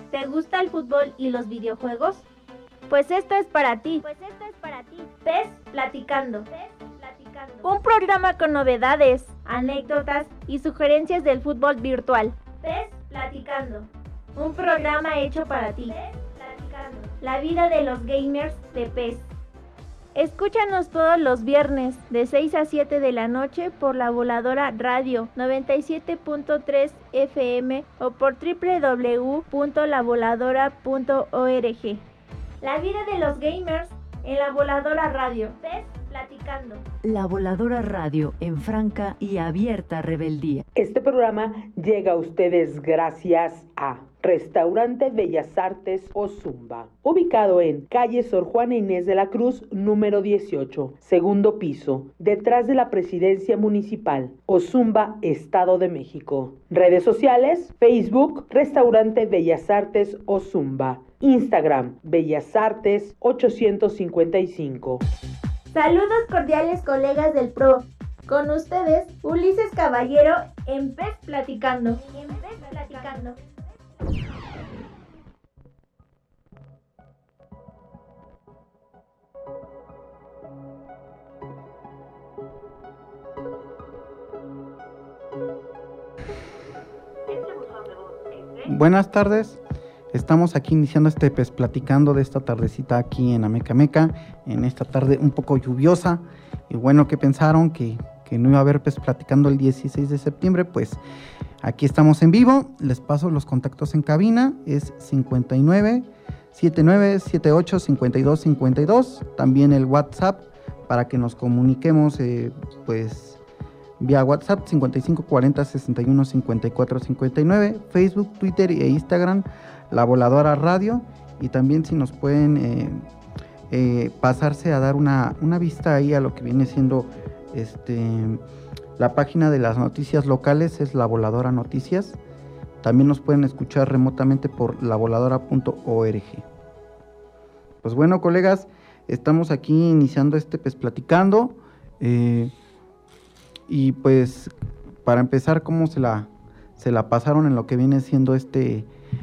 ¿Te gusta el fútbol y los videojuegos? Pues esto es para ti. PES Platicando. Un programa con novedades, Anécdotas y sugerencias del fútbol virtual. PES Platicando. Un programa hecho para ti. PES Platicando. La vida de los gamers de PES. Escúchanos todos los viernes de 6 a 7 de la noche por La Voladora Radio 97.3 FM o por www.lavoladora.org. La vida de los gamers en La Voladora Radio. PES Platicando. La Voladora Radio en franca y abierta rebeldía. Este programa llega a ustedes gracias a Restaurante Bellas Artes Ozumba, ubicado en calle Sor Juana Inés de la Cruz, número 18, segundo piso, detrás de la Presidencia Municipal, Ozumba, Estado de México. Redes sociales, Facebook, Restaurante Bellas Artes Ozumba, Instagram, Bellas Artes 855. Saludos cordiales, colegas del PRO. Con ustedes, Ulises Caballero en PES Platicando. Buenas tardes, estamos aquí iniciando este PES Platicando de esta tardecita aquí en Amecameca, en esta tarde un poco lluviosa. Y bueno, ¿qué pensaron? Que no iba a haber PES Platicando el 16 de septiembre, pues aquí estamos en vivo. Les paso los contactos en cabina, es 59 79 78 52 52, también el WhatsApp para que nos comuniquemos pues vía WhatsApp 55 40 61 54 59, Facebook, Twitter e Instagram La Voladora Radio, y también si nos pueden pasarse a dar una vista ahí a lo que viene siendo la página de las noticias locales, es La Voladora Noticias. También nos pueden escuchar remotamente por lavoladora.org. Pues bueno, colegas, estamos aquí iniciando este PES Platicando. Y pues para empezar, ¿cómo se la pasaron en lo que viene siendo este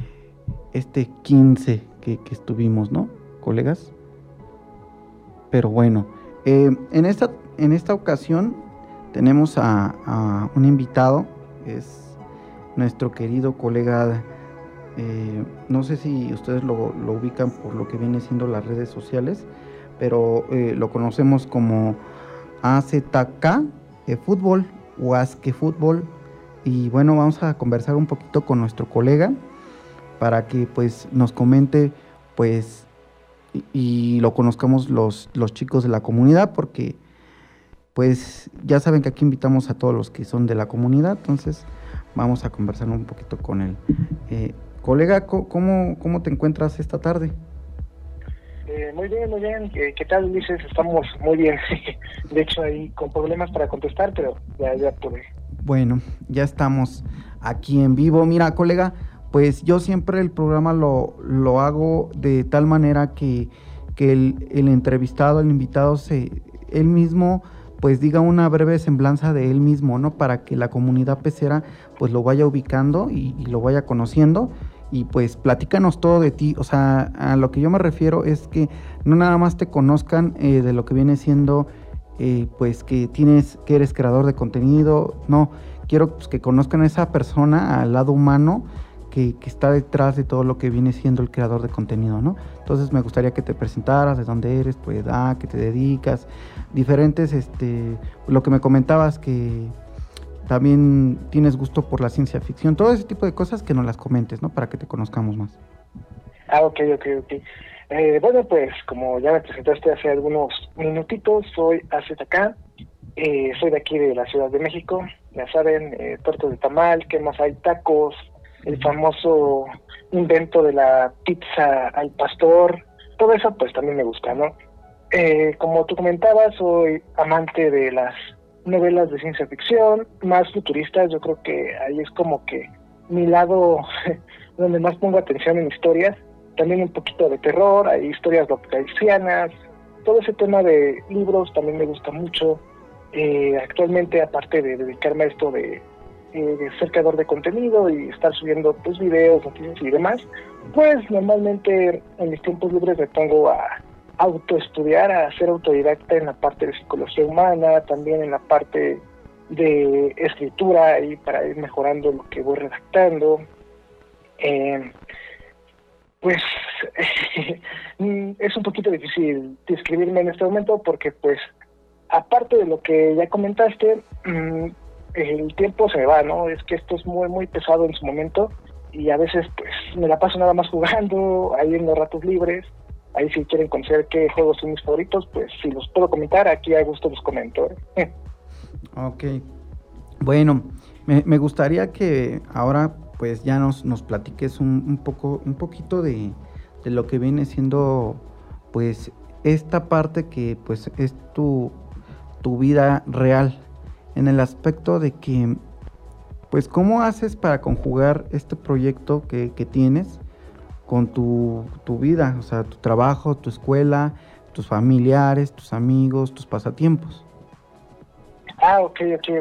15 que estuvimos, ¿no, colegas? Pero bueno, en esta ocasión tenemos a un invitado, es nuestro querido colega, no sé si ustedes lo ubican por lo que viene siendo las redes sociales, pero lo conocemos como AZK Fútbol o Azque Fútbol. Y bueno, vamos a conversar un poquito con nuestro colega para que pues nos comente pues y lo conozcamos los chicos de la comunidad, porque pues ya saben que aquí invitamos a todos los que son de la comunidad. Entonces vamos a conversar un poquito con él. Colega, ¿cómo te encuentras esta tarde? Muy bien. ¿Qué tal, Ulises? Estamos muy bien. De hecho, ahí con problemas para contestar, pero ya pude. Bueno, ya estamos aquí en vivo. Mira, colega, pues yo siempre el programa lo hago de tal manera que el entrevistado, el invitado, él mismo pues diga una breve semblanza de él mismo, ¿no? Para que la comunidad pecera pues lo vaya ubicando y lo vaya conociendo. Y pues platícanos todo de ti. O sea, a lo que yo me refiero es que no nada más te conozcan de lo que viene siendo pues que eres creador de contenido. No, quiero pues que conozcan a esa persona, al lado humano que está detrás de todo lo que viene siendo el creador de contenido, ¿no? Entonces me gustaría que te presentaras, de dónde eres, tu edad, qué te dedicas, diferentes, lo que me comentabas, que también tienes gusto por la ciencia ficción, todo ese tipo de cosas, que nos las comentes, ¿no? Para que te conozcamos más. Ok. Bueno, pues como ya me presentaste hace algunos minutitos, soy AZK, soy de aquí de la Ciudad de México, ya saben, tortas de tamal, ¿qué más hay? Tacos, el famoso invento de la pizza al pastor, todo eso pues también me gusta, ¿no? Como tú comentabas, soy amante de las novelas de ciencia ficción, más futuristas. Yo creo que ahí es como que mi lado donde más pongo atención en historias, también un poquito de terror, hay historias lovecraftianas, todo ese tema de libros también me gusta mucho. Actualmente, aparte de dedicarme a esto de ser creador de contenido y estar subiendo pues videos, noticias y demás, pues normalmente en mis tiempos libres me pongo a autoestudiar, a ser autodidacta en la parte de psicología humana, también en la parte de escritura y para ir mejorando lo que voy redactando. Pues es un poquito difícil describirme en este momento porque pues aparte de lo que ya comentaste, el tiempo se me va, ¿no? Es que esto es muy muy pesado en su momento y a veces pues me la paso nada más jugando, ahí en los ratos libres. Ahí si quieren conocer qué juegos son mis favoritos, pues si los puedo comentar, aquí a gusto los comento. Ok. Bueno, me gustaría que ahora pues ya nos platiques un poquito de lo que viene siendo pues esta parte que pues es tu vida real, en el aspecto de que pues cómo haces para conjugar este proyecto que tienes con tu vida, o sea, tu trabajo, tu escuela, tus familiares, tus amigos, tus pasatiempos. Ok.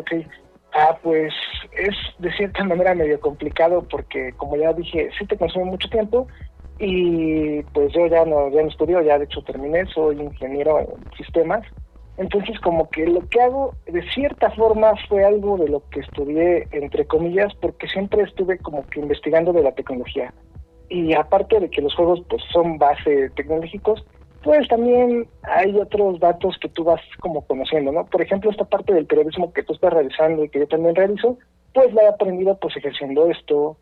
Pues es de cierta manera medio complicado porque, como ya dije, sí te consume mucho tiempo y pues yo ya no estudio, ya de hecho terminé, soy ingeniero en sistemas. Entonces como que lo que hago de cierta forma fue algo de lo que estudié, entre comillas, porque siempre estuve como que investigando de la tecnología. Y aparte de que los juegos pues son base tecnológicos, pues también hay otros datos que tú vas como conociendo, ¿no? Por ejemplo, esta parte del periodismo que tú estás realizando y que yo también realizo, pues la he aprendido pues ejerciendo esto.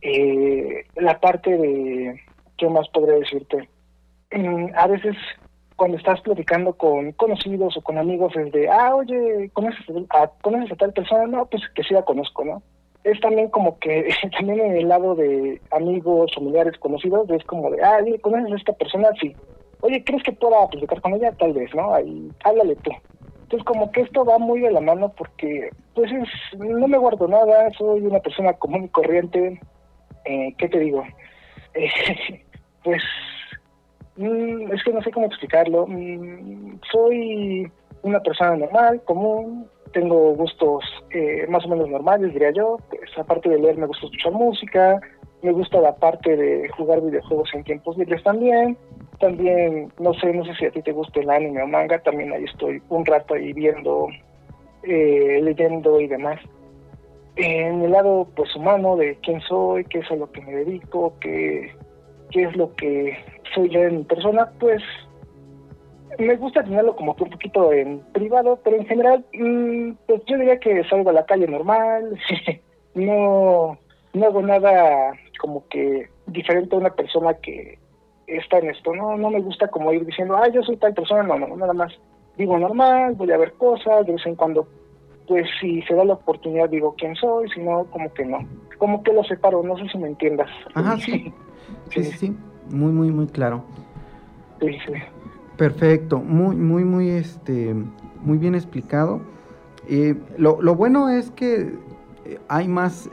La parte de, ¿qué más podría decirte? A veces cuando estás platicando con conocidos o con amigos es de, oye, ¿conoces a tal persona? No, pues que sí la conozco, ¿no? Es también como que, también en el lado de amigos, familiares, conocidos, es como de, ¿conoces a esta persona? Sí. Oye, ¿crees que pueda platicar con ella? Tal vez, ¿no? Ahí, háblale tú. Entonces, como que esto va muy de la mano porque, pues, no me guardo nada, soy una persona común y corriente. ¿Qué te digo? Pues, es que no sé cómo explicarlo. Soy una persona normal, común, tengo gustos más o menos normales, diría yo. Pues, aparte de leer, me gusta escuchar música, me gusta la parte de jugar videojuegos en tiempos libres también. También, no sé si a ti te gusta el anime o manga, también ahí estoy un rato ahí viendo, leyendo y demás. En el lado pues humano de quién soy, qué es a lo que me dedico, qué es lo que soy yo en persona, pues me gusta tenerlo como que un poquito en privado, pero en general pues yo diría que salgo a la calle normal, no hago nada como que diferente a una persona que está en esto, no me gusta como ir diciendo, yo soy tal persona, no, nada más digo normal, voy a ver cosas, de vez en cuando, pues si se da la oportunidad digo quién soy, si no, como que no, como que lo separo, no sé si me entiendas. Ajá, sí, sí, muy claro. Sí. Perfecto, muy bien explicado. Lo bueno es que hay más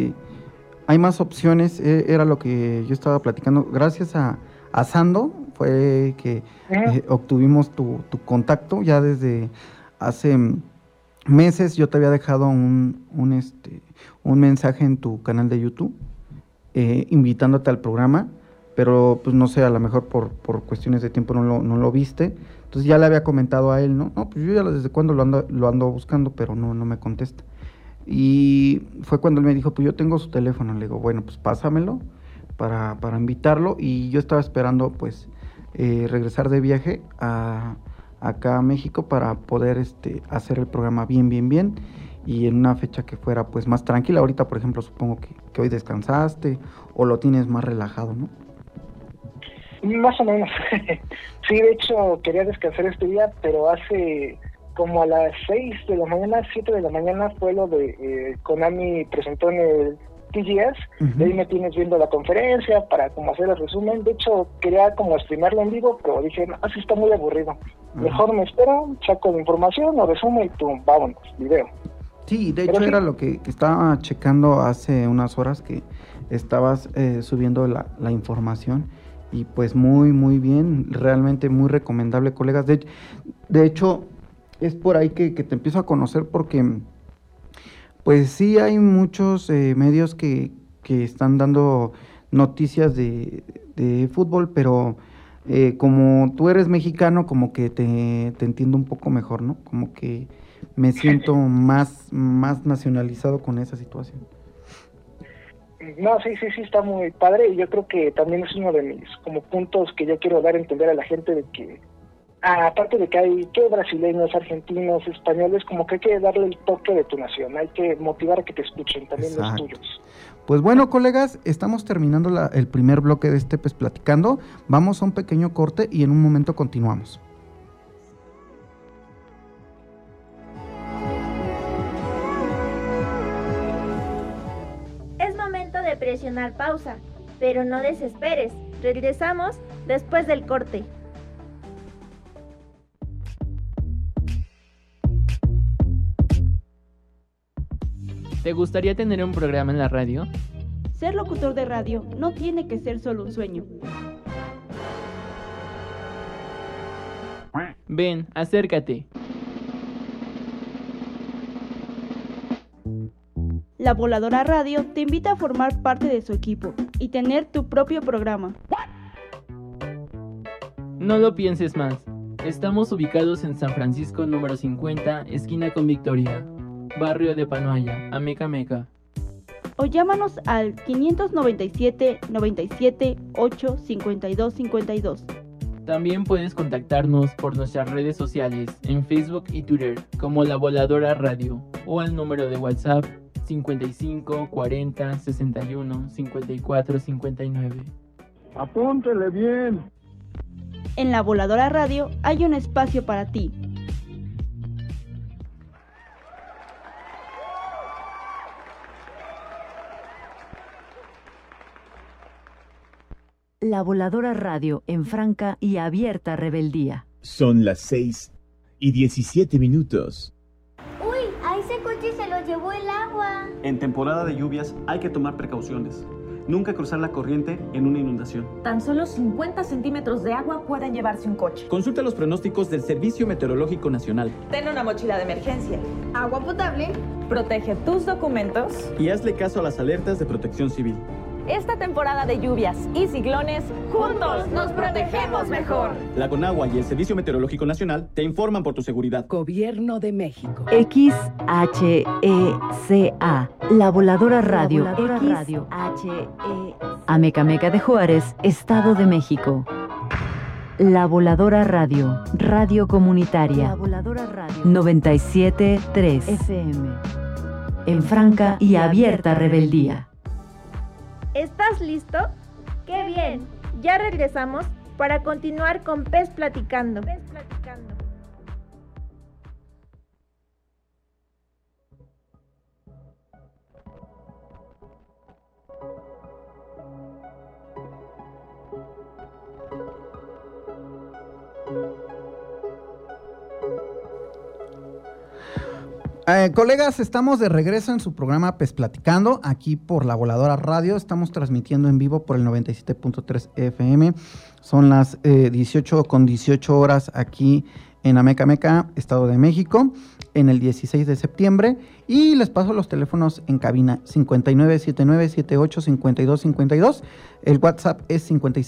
opciones, era lo que yo estaba platicando, gracias a Sando fue que obtuvimos tu contacto. Ya desde hace meses yo te había dejado un mensaje en tu canal de YouTube invitándote al programa, pero pues no sé, a lo mejor por cuestiones de tiempo no lo viste. Entonces ya le había comentado a él, no, pues yo ya desde cuando lo ando buscando, pero no me contesta. Y fue cuando él me dijo, pues yo tengo su teléfono. Le digo, bueno, pues pásamelo para invitarlo. Y yo estaba esperando pues regresar de viaje acá a México para poder hacer el programa bien y en una fecha que fuera pues más tranquila. Ahorita, por ejemplo, supongo que hoy descansaste o lo tienes más relajado, ¿no? Más o menos. Sí, de hecho quería descansar este día, pero hace como a las 6 de la mañana, 7 de la mañana fue lo de Konami presentó en el TGS. Uh-huh. De ahí me tienes viendo la conferencia para como hacer el resumen. De hecho quería como streamarlo en vivo, pero dije, no, así está muy aburrido. Uh-huh. Mejor me espero, saco la información, lo resumo y pum, vámonos, video. Sí, de hecho era lo que estaba checando hace unas horas, que estabas subiendo la información. Y pues muy bien, realmente muy recomendable, colegas. De hecho, es por ahí que te empiezo a conocer, porque Pues sí, hay muchos medios que están dando noticias de fútbol, pero como tú eres mexicano, como que te entiendo un poco mejor, ¿no? Como que me siento más nacionalizado con esa situación. No, sí, está muy padre, y yo creo que también es uno de mis como puntos que yo quiero dar a entender a la gente, de que aparte de que hay que brasileños, argentinos, españoles, como que hay que darle el toque de tu nación, hay que motivar a que te escuchen también. Exacto. Los tuyos. Pues bueno, colegas, estamos terminando el primer bloque de este Pez Platicando. Vamos a un pequeño corte y en un momento continuamos. Es momento de presionar pausa, pero no desesperes. Regresamos después del corte. ¿Te gustaría tener un programa en la radio? Ser locutor de radio no tiene que ser solo un sueño. Ven, acércate. La Voladora Radio te invita a formar parte de su equipo y tener tu propio programa. No lo pienses más. Estamos ubicados en San Francisco número 50, esquina con Victoria, barrio de Panoaya, Amecameca. O llámanos al 597-97-8-5252. También puedes contactarnos por nuestras redes sociales en Facebook y Twitter como La Voladora Radio, o al número de WhatsApp 55 40 61 54 59. Apúntele bien. En La Voladora Radio hay un espacio para ti. La Voladora Radio en franca y abierta rebeldía. Son las 6:17. ¡Uy! A ese coche se lo llevó el agua. En temporada de lluvias hay que tomar precauciones. Nunca cruzar la corriente en una inundación. Tan solo 50 centímetros de agua pueden llevarse un coche. Consulta los pronósticos del Servicio Meteorológico Nacional. Ten una mochila de emergencia. Agua potable. Protege tus documentos. Y hazle caso a las alertas de Protección Civil. Esta temporada de lluvias y ciclones, juntos nos protegemos mejor. La Conagua y el Servicio Meteorológico Nacional te informan por tu seguridad. Gobierno de México. XHECA, La Voladora Radio. XHECA. Amecameca de Juárez, Estado de México. La Voladora Radio, radio comunitaria. La Voladora Radio 97.3 FM. En franca y abierta rebeldía. ¿Estás listo? ¡Qué bien! Ya regresamos para continuar con Pez Platicando. Colegas, estamos de regreso en su programa Pez Platicando, aquí por La Voladora Radio. Estamos transmitiendo en vivo por el 97.3 FM. Son las 18:18 horas aquí en Amecameca, Estado de México, en el 16 de septiembre. Y les paso los teléfonos en cabina: 5979785252. El WhatsApp es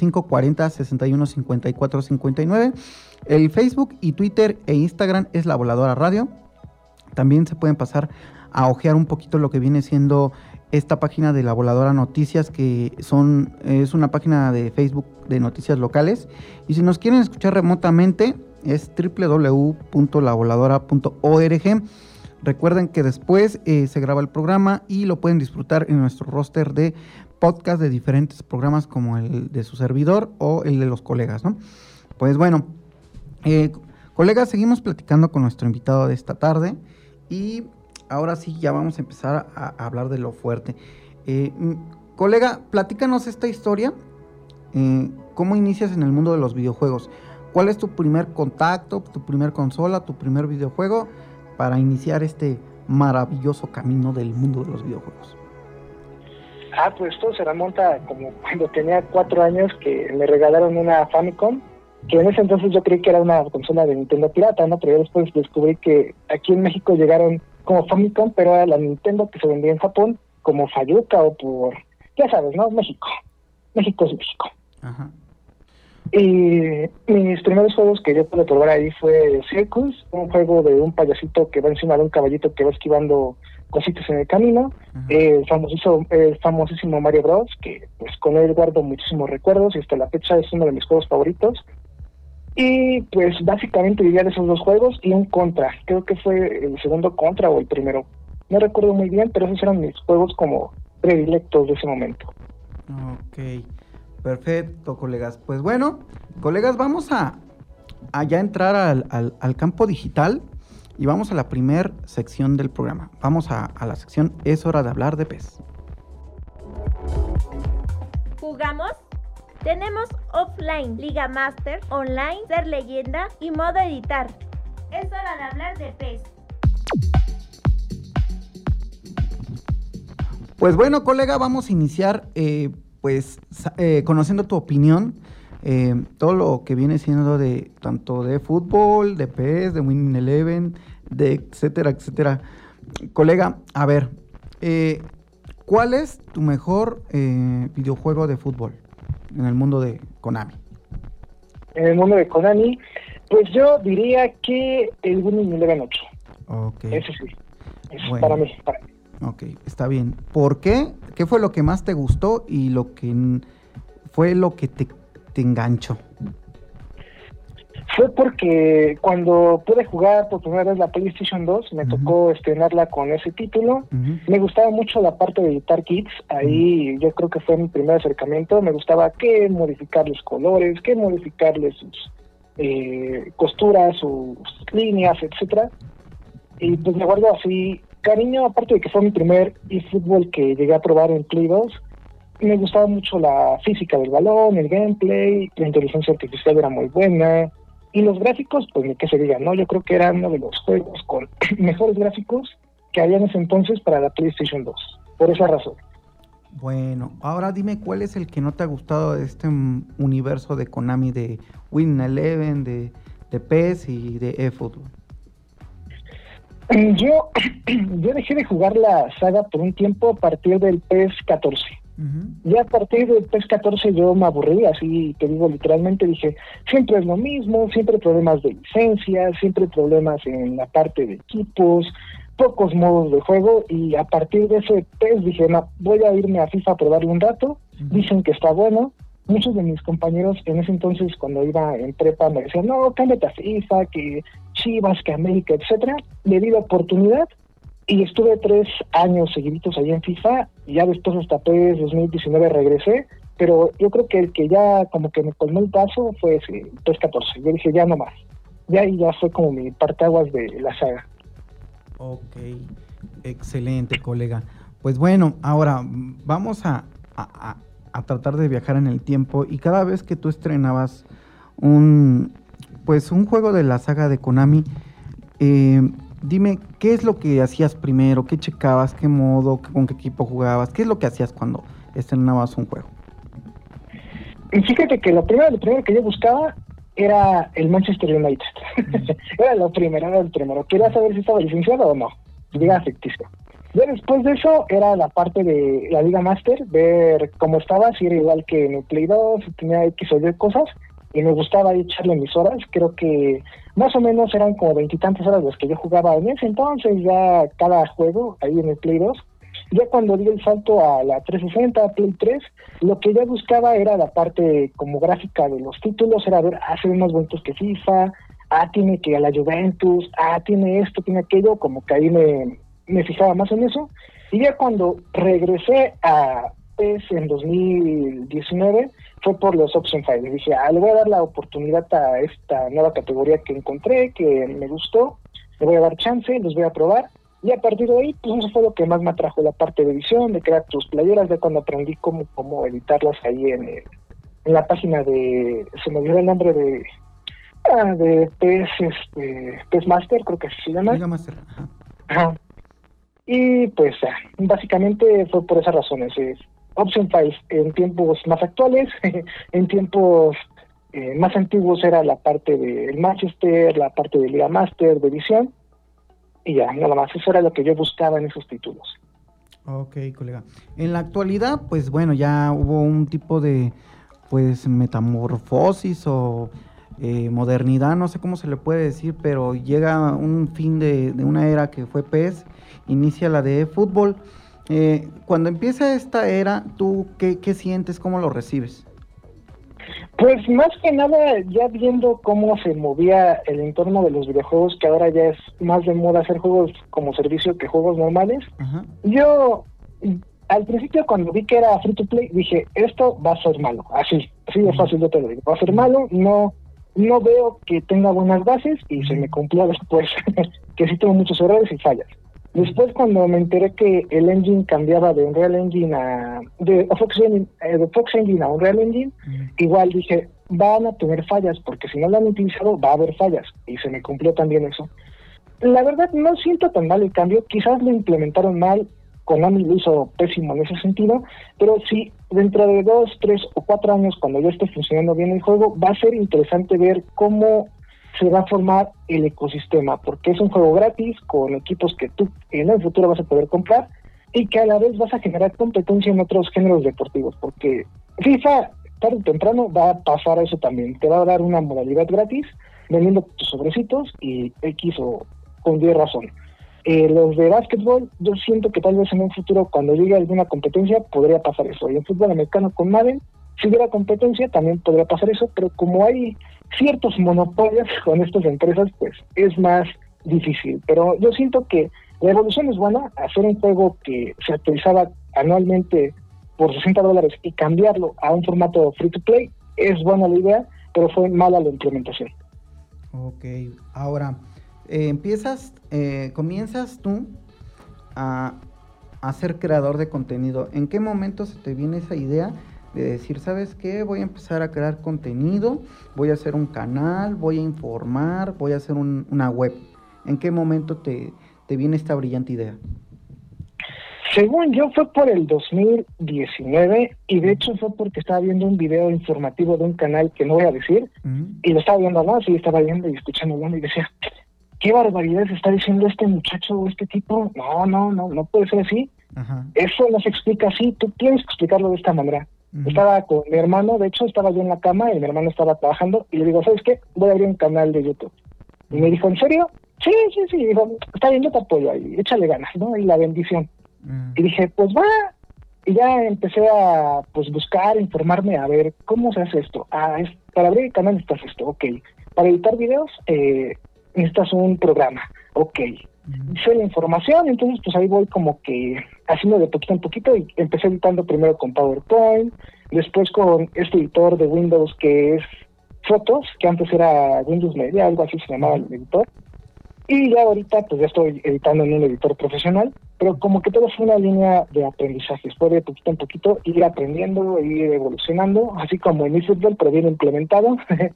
5540615459. El Facebook y Twitter e Instagram es La Voladora Radio. También se pueden pasar a ojear un poquito lo que viene siendo esta página de La Voladora Noticias, que es una página de Facebook de noticias locales. Y si nos quieren escuchar remotamente, es www.lavoladora.org. Recuerden que después se graba el programa y lo pueden disfrutar en nuestro roster de podcast de diferentes programas, como el de su servidor o el de los colegas, ¿no? Pues bueno, colegas, seguimos platicando con nuestro invitado de esta tarde. Y ahora sí, ya vamos a empezar a hablar de lo fuerte. Colega, platícanos esta historia. ¿Cómo inicias en el mundo de los videojuegos? ¿Cuál es tu primer contacto, tu primer consola, tu primer videojuego para iniciar este maravilloso camino del mundo de los videojuegos? Pues todo se remonta como cuando tenía 4 años, que me regalaron una Famicom, que en ese entonces yo creí que era una consola de Nintendo pirata, ¿no? Pero yo después descubrí que aquí en México llegaron como Famicom, pero era la Nintendo que se vendía en Japón como Fayuca o por, ya sabes, ¿no? México es México. Ajá. Y mis primeros juegos que yo pude probar ahí fue Circus, un juego de un payasito que va encima de un caballito que va esquivando cositas en el camino. El famosísimo Mario Bros, que pues con él guardo muchísimos recuerdos y hasta la fecha es uno de mis juegos favoritos. Y pues básicamente diría de esos dos juegos y un Contra, creo que fue el segundo Contra o el primero, no recuerdo muy bien, pero esos eran mis juegos como predilectos de ese momento. Ok, perfecto, colegas. Pues bueno, colegas, vamos a ya entrar al campo digital y vamos a la primer sección del programa. Vamos a la sección Es hora de hablar de PES. ¿Jugamos? Tenemos offline, Liga Master, online, ser leyenda y modo editar. Es hora de hablar de PES. Pues bueno, colega, vamos a iniciar conociendo tu opinión, todo lo que viene siendo de tanto de fútbol, de PES, de Winning Eleven, de etcétera, etcétera. Colega, a ver, ¿cuál es tu mejor videojuego de fútbol en el mundo de Konami? En el mundo de Konami, pues yo diría que el Winning Eleven 8. Ok. Ese sí, es bueno. para mí. Ok, está bien. ¿Por qué? ¿Qué fue lo que más te gustó y lo que fue lo que te enganchó? Fue porque cuando pude jugar por primera vez la PlayStation 2, me tocó estrenarla con ese título. Me gustaba mucho la parte de editar kits, ahí yo creo que fue mi primer acercamiento. Me gustaba que modificarles colores, que modificarles sus costuras, sus líneas, etcétera. Y pues me guardo así cariño, aparte de que fue mi primer eFootball que llegué a probar en Play 2. Me gustaba mucho la física del balón, el gameplay, la inteligencia artificial era muy buena, y los gráficos, pues ni que se diga, ¿no? Yo creo que era uno de los juegos con mejores gráficos que había en ese entonces para la PlayStation 2, por esa razón. Bueno, ahora dime cuál es el que no te ha gustado de este universo de Konami, de Winning Eleven, de PES y de eFootball. Yo dejé de jugar la saga por un tiempo a partir del PES 14. Ya a partir del PES 14 yo me aburrí, así te digo literalmente, dije, siempre es lo mismo, siempre problemas de licencia, siempre problemas en la parte de equipos, pocos modos de juego, y a partir de ese PES dije, no, voy a irme a FIFA a probarle un rato. Dicen que está bueno. Muchos de mis compañeros en ese entonces, cuando iba en prepa, me decían, no, cámbiate a FIFA, que Chivas, que América, etcétera. Le di la oportunidad y estuve 3 años seguiditos ahí en FIFA, y ya después hasta PES 2019 regresé, pero yo creo que el que ya como que me colmó el paso fue ese PES 14. Yo dije, ya no más. Ya ahí ya fue como mi parteaguas de la saga. Ok, excelente, colega. Pues bueno, ahora vamos a tratar de viajar en el tiempo, y cada vez que tú estrenabas un juego de la saga de Konami, dime, ¿qué es lo que hacías primero? ¿Qué checabas? ¿Qué modo? ¿Con qué equipo jugabas? ¿Qué es lo que hacías cuando estrenabas un juego? Y fíjate que lo primero que yo buscaba era el Manchester United. Era lo primero. Quería saber si estaba licenciado o no, si era ficticio. Ya después de eso era la parte de la Liga Master, ver cómo estaba, si era igual que en el Play 2, si tenía X o Y cosas, y me gustaba echarle mis horas. Creo que más o menos eran como 20 y tantas horas las que yo jugaba en ese entonces, ya cada juego ahí en el Play 2. Ya cuando di el salto a la 360, a Play 3, lo que ya buscaba era la parte como gráfica de los títulos, era ver, se ven más bonitos que FIFA, tiene que a la Juventus, tiene esto, tiene aquello, como que ahí me fijaba más en eso. Y ya cuando regresé a PES en 2019 fue por los Option Files. Dije, le voy a dar la oportunidad a esta nueva categoría que encontré, que me gustó, le voy a dar chance, los voy a probar. Y a partir de ahí, pues eso fue lo que más me atrajo, la parte de edición, de crear tus playeras, de cuando aprendí cómo editarlas ahí en la página de, se me olvidó el nombre de PES Master, creo que así se llama. Liga Master. Ajá. Y pues básicamente fue por esas razones. Option Files en tiempos más actuales, en tiempos más antiguos era la parte del Manchester, la parte de Liga Master, de edición. y ya, nada más. Eso era lo que yo buscaba en esos títulos. Ok, colega. En la actualidad, pues bueno, ya hubo un tipo de, pues, metamorfosis o modernidad, no sé cómo se le puede decir, pero llega un fin de una era que fue PES, inicia la de fútbol. Cuando empieza esta era, ¿tú qué sientes, cómo lo recibes? Pues más que nada, ya viendo cómo se movía el entorno de los videojuegos, que ahora ya es más de moda hacer juegos como servicio que juegos normales. Ajá. Yo, al principio cuando vi que era free to play, dije, esto va a ser malo, así de fácil yo te lo digo, va a ser malo, no veo que tenga buenas bases, y se me cumplió después, que sí tuvo muchos errores y fallas. Después, cuando me enteré que el engine cambiaba de Unreal Engine de Fox Engine a Unreal Engine, igual dije, van a tener fallas, porque si no lo han utilizado, va a haber fallas, y se me cumplió también eso. La verdad, no siento tan mal el cambio, quizás lo implementaron mal, Konami lo hizo pésimo en ese sentido, pero sí, dentro de 2, 3 o 4 años, cuando ya esté funcionando bien el juego, va a ser interesante ver cómo se va a formar el ecosistema, porque es un juego gratis con equipos que tú en el futuro vas a poder comprar y que a la vez vas a generar competencia en otros géneros deportivos, porque FIFA tarde o temprano va a pasar a eso también, te va a dar una modalidad gratis vendiendo tus sobrecitos y X o con 10 razón. Los de básquetbol, yo siento que tal vez en un futuro, cuando llegue alguna competencia, podría pasar eso. Y en fútbol americano con Madden, si hubiera competencia, también podría pasar eso, pero como hay ciertos monopolios con estas empresas, pues es más difícil. Pero yo siento que la evolución es buena, hacer un juego que se actualizaba anualmente por $60 y cambiarlo a un formato free to play, es buena la idea, pero fue mala la implementación. Ok, ahora, comienzas tú a ser creador de contenido. ¿En qué momento se te viene esa idea de decir, ¿sabes qué? Voy a empezar a crear contenido, voy a hacer un canal, voy a informar, voy a hacer una web? ¿En qué momento te viene esta brillante idea? Según yo fue por el 2019 y de hecho fue porque estaba viendo un video informativo de un canal que no voy a decir y lo estaba viendo, ¿no? Sí, estaba viendo y escuchando y decía, ¿qué barbaridades está diciendo este muchacho o este tipo? No puede ser así. Ajá. Eso no se explica así, tú tienes que explicarlo de esta manera. Estaba con mi hermano, de hecho estaba yo en la cama y mi hermano estaba trabajando y le digo, ¿sabes qué? Voy a abrir un canal de YouTube. Y me dijo, ¿en serio? Sí, dijo, está bien, yo te apoyo ahí, échale ganas, ¿no? Y la bendición. Y dije, pues va. Y ya empecé a buscar, informarme, a ver, ¿cómo se hace esto? Para abrir el canal necesitas esto, ok. Para editar videos, necesitas un programa, ok. Hice la información, entonces pues ahí voy como que haciendo de poquito en poquito y empecé editando primero con PowerPoint, después con este editor de Windows que es Fotos, que antes era Windows Media, algo así se llamaba el editor, y ya ahorita pues ya estoy editando en un editor profesional, pero como que todo fue una línea de aprendizajes, fue de poquito en poquito ir aprendiendo, ir evolucionando, así como en eFootball, pero bien implementado.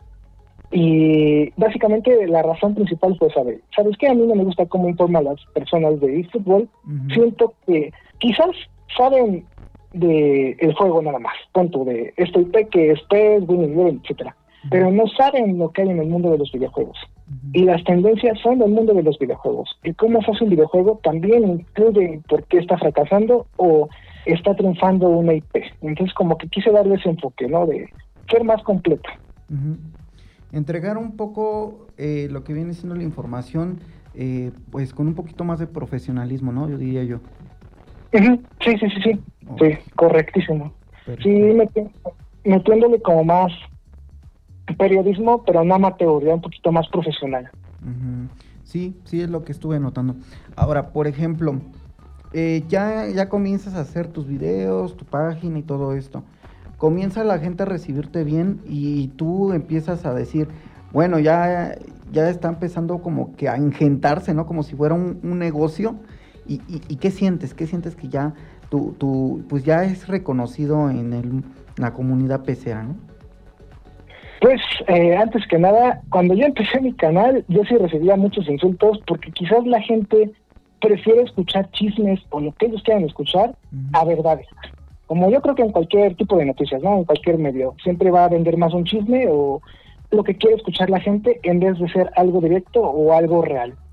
Y básicamente la razón principal fue ¿sabes qué? A mí no me gusta cómo informan las personas de eFootball. Siento que quizás saben de el juego nada más, punto, de esto IP que es PES, Winning Eleven, etcétera, pero no saben lo que hay en el mundo de los videojuegos. Y las tendencias son del mundo de los videojuegos. Y cómo se hace un videojuego también incluye por qué está fracasando o está triunfando una IP. Entonces como que quise darle ese enfoque, ¿no? De ser más completo. Entregar un poco lo que viene siendo la información, pues con un poquito más de profesionalismo, ¿no? Yo diría yo. Sí. Sí, correctísimo. Perfecto. Sí, metiéndole como más periodismo, pero no amateur, ya un poquito más profesional. Sí, es lo que estuve notando. Ahora, por ejemplo, ya comienzas a hacer tus videos, tu página y todo esto. Comienza la gente a recibirte bien y tú empiezas a decir, bueno, ya está empezando como que a engentarse, ¿no? Como si fuera un negocio. ¿Y qué sientes? ¿Qué sientes que ya tú pues ya es reconocido en la comunidad pecera, ¿no? Pues, antes que nada, cuando yo empecé mi canal, yo sí recibía muchos insultos porque quizás la gente prefiere escuchar chismes o lo que ellos quieran escuchar a verdades. Como yo creo que en cualquier tipo de noticias, ¿no? En cualquier medio, siempre va a vender más un chisme o lo que quiere escuchar la gente en vez de ser algo directo o algo real.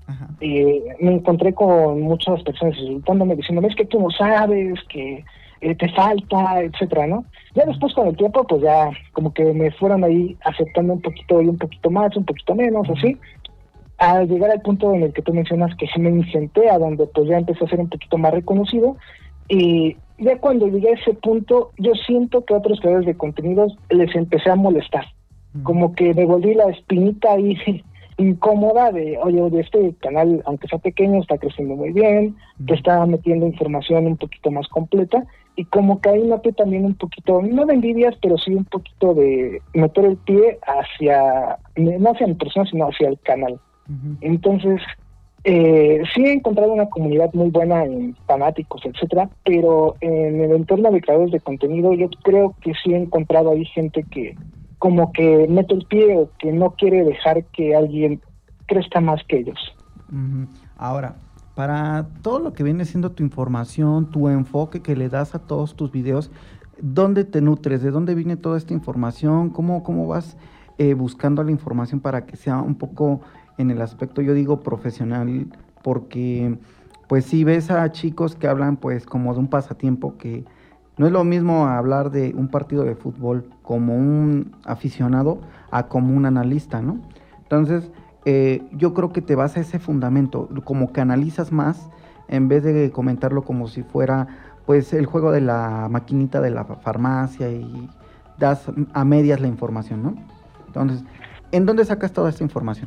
me encontré con muchas personas insultándome, diciéndome, es que tú no sabes, que te falta, etcétera, ¿no? Ya después con el tiempo, pues ya como que me fueron ahí aceptando un poquito y un poquito más, un poquito menos, así, al llegar al punto en el que tú mencionas que me incenté, a donde pues ya empecé a ser un poquito más reconocido, y ya cuando llegué a ese punto, yo siento que a otros creadores de contenidos les empecé a molestar, como que me volví la espinita ahí incómoda de, oye, este canal, aunque sea pequeño, está creciendo muy bien, te está metiendo información un poquito más completa, y como que ahí noté también un poquito, no de envidias, pero sí un poquito de meter el pie hacia, no hacia mi persona, sino hacia el canal. Entonces, sí he encontrado una comunidad muy buena en fanáticos, etcétera, pero en el entorno de creadores de contenido yo creo que sí he encontrado ahí gente que como que mete el pie o que no quiere dejar que alguien crezca más que ellos. Ahora, para todo lo que viene siendo tu información, tu enfoque que le das a todos tus videos, ¿dónde te nutres? ¿De dónde viene toda esta información? ¿Cómo vas buscando la información para que sea un poco en el aspecto, yo digo, profesional? Porque pues si ves a chicos que hablan pues como de un pasatiempo, que no es lo mismo hablar de un partido de fútbol como un aficionado a como un analista, ¿no? Entonces, yo creo que te vas a ese fundamento, como que analizas más en vez de comentarlo como si fuera pues el juego de la maquinita de la farmacia y das a medias la información, ¿no? Entonces, ¿en dónde sacas toda esta información?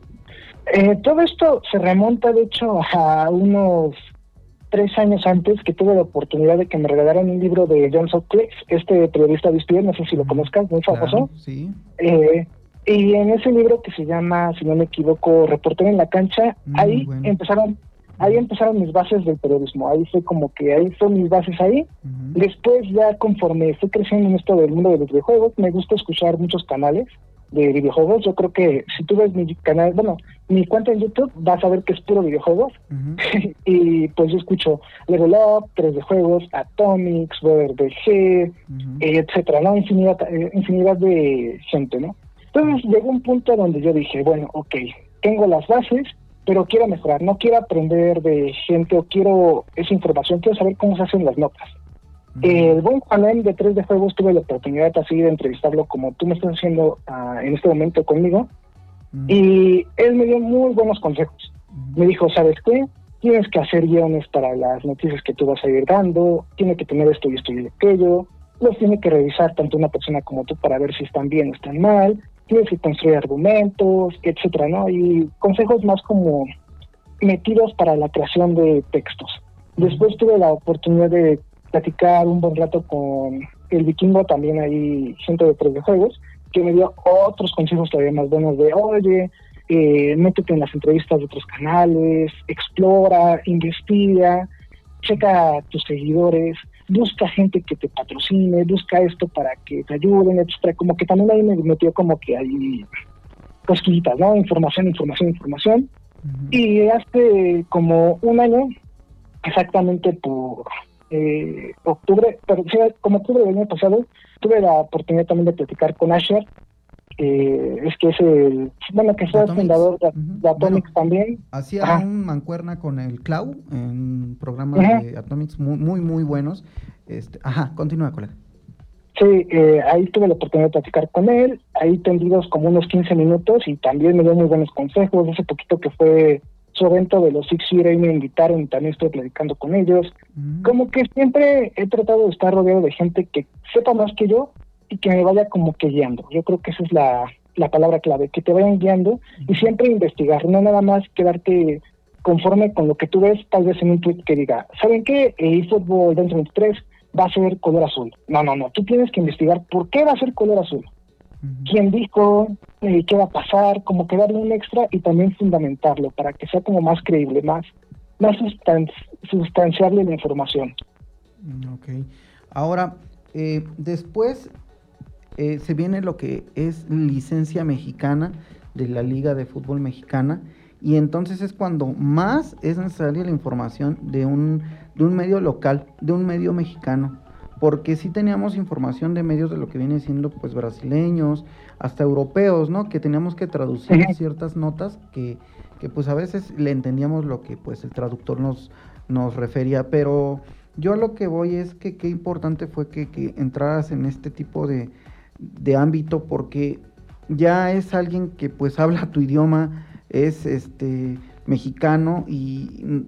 Todo esto se remonta, de hecho, a unos 3 años antes, que tuve la oportunidad de que me regalaran un libro de John Sutcliffe, este periodista de ESPN, no sé si lo conozcas, muy famoso. Claro, sí. Y en ese libro que se llama, si no me equivoco, Reportero en la cancha, ahí empezaron mis bases del periodismo. Ahí fue como que ahí son mis bases ahí. Después, ya conforme fui creciendo en esto del mundo de los videojuegos, me gusta escuchar muchos canales de videojuegos. Yo creo que si tú ves mi canal, bueno, mi cuenta en YouTube, vas a ver que es puro videojuegos. Y pues yo escucho Level Up, 3D Juegos, Atomics, Brother BG, etcétera, ¿no? Infinidad de gente, ¿no? Entonces llegó un punto donde yo dije, bueno, ok, tengo las bases, pero quiero mejorar, no quiero aprender de gente o quiero esa información, quiero saber cómo se hacen las notas. El buen Juanem de 3D Juegos, tuve la oportunidad así de entrevistarlo como tú me estás haciendo en este momento conmigo, y él me dio muy buenos consejos. Me dijo, ¿sabes qué? Tienes que hacer guiones para las noticias que tú vas a ir dando, tiene que tener esto y esto y aquello, los tiene que revisar tanto una persona como tú para ver si están bien o están mal, tienes que construir argumentos, etcétera, ¿no? Y consejos más como metidos para la creación de textos. Después tuve la oportunidad de platicar un buen rato con el Vikingo, también ahí gente de 3D Juegos, que me dio otros consejos todavía más buenos de, oye, métete en las entrevistas de otros canales, explora, investiga, checa a tus seguidores, busca gente que te patrocine, busca esto para que te ayuden, etcétera. Como que también ahí me metió como que hay cosquillitas, ¿no? Información. Y hace como un año, exactamente por octubre, pero sí, como octubre del año pasado, tuve la oportunidad también de platicar con Asher, es que es el, bueno, que fue el fundador de Atomics también. Hacía un mancuerna con el Clau en programas de Atomics muy buenos. Continúa, colega. Sí, ahí tuve la oportunidad de platicar con él, ahí tendidos como unos 15 minutos, y también me dio muy buenos consejos. Hace poquito que fue su evento de los Six Year, ahí me invitaron y también estoy platicando con ellos. Como que siempre he tratado de estar rodeado de gente que sepa más que yo y que me vaya como que guiando. Yo creo que esa es la palabra clave, que te vayan guiando y siempre investigar, no nada más quedarte conforme con lo que tú ves, tal vez en un tweet que diga, ¿saben qué? eFootball 2023 va a ser color azul. No, tú tienes que investigar por qué va a ser color azul. ¿Quién dijo? ¿Qué va a pasar? Como que darle un extra y también fundamentarlo para que sea como más creíble, más sustanciable la información. Ok. Ahora, después se viene lo que es licencia mexicana de la Liga de Fútbol Mexicana, y entonces es cuando más es necesaria la información de un medio local, de un medio mexicano, porque sí teníamos información de medios de lo que viene siendo pues brasileños, hasta europeos, ¿no? Que teníamos que traducir ciertas notas que pues a veces le entendíamos lo que pues el traductor nos refería, pero yo a lo que voy es que qué importante fue que entraras en este tipo de ámbito, porque ya es alguien que pues habla tu idioma, es mexicano y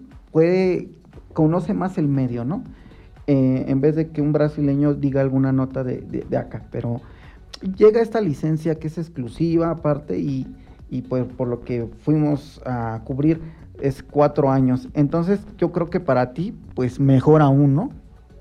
conoce más el medio, ¿no? En vez de que un brasileño diga alguna nota de acá, pero llega esta licencia que es exclusiva aparte y pues por lo que fuimos a cubrir es 4 años, entonces yo creo que para ti pues mejor aún, ¿no?